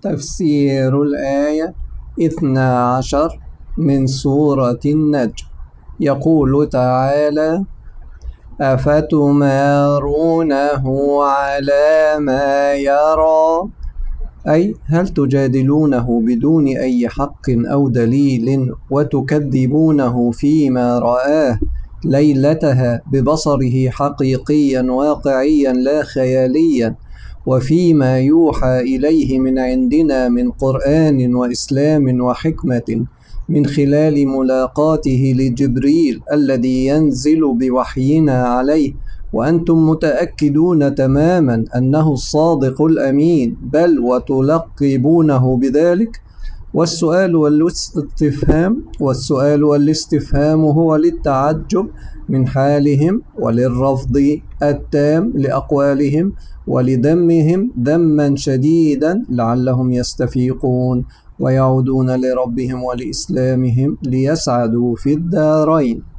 تفسير الآية 12 من سورة النجم. يقول تعالى: أفتمارونه على ما يرى، أي هل تجادلونه بدون أي حق أو دليل وتكذبونه فيما رآه ليلتها ببصره حقيقيا واقعيا لا خياليا، وفيما يوحى إليه من عندنا من قرآن وإسلام وحكمة من خلال ملاقاته لجبريل الذي ينزل بوحينا عليه، وأنتم متأكدون تماما أنه الصادق الأمين، بل وتلقبونه بذلك. والسؤال والاستفهام هو للتعجب من حالهم، وللرفض التام لأقوالهم، ولذمهم ذما شديدا لعلهم يستفيقون ويعودون لربهم ولإسلامهم ليسعدوا في الدارين.